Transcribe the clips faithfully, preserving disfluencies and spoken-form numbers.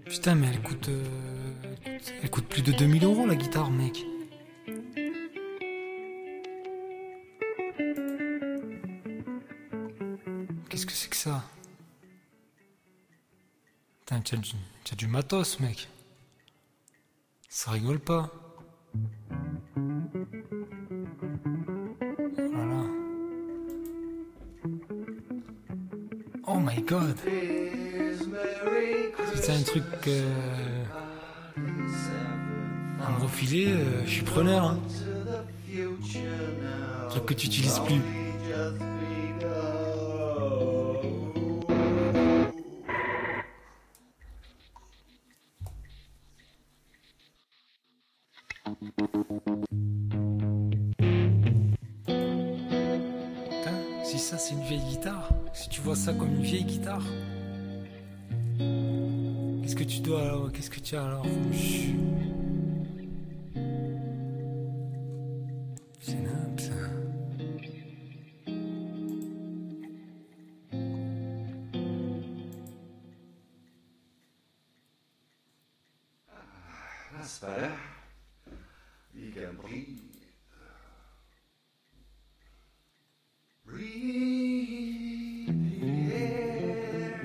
Putain, mais elle coûte, euh, elle coûte... elle coûte plus de deux mille euros la guitare, mec. Qu'est-ce que c'est que ça? Putain, t'as du... t'as du matos, mec. Ça rigole pas. Voilà. Oh my god. Si c'est un truc euh, à me refiler, euh, je suis preneur. Hein. Un truc que tu utilises plus. Putain, si ça c'est une vieille guitare, si tu vois ça comme une vieille guitare, qu'est-ce que tu dois alors? Qu'est-ce que tu as alors? Chut. C'est nimp ça. That's better. You can breathe. Breathe the air.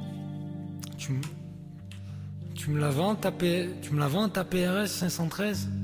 Tu me, tu me la vends ta P... tu me la vends ta P R S cinq cent treize?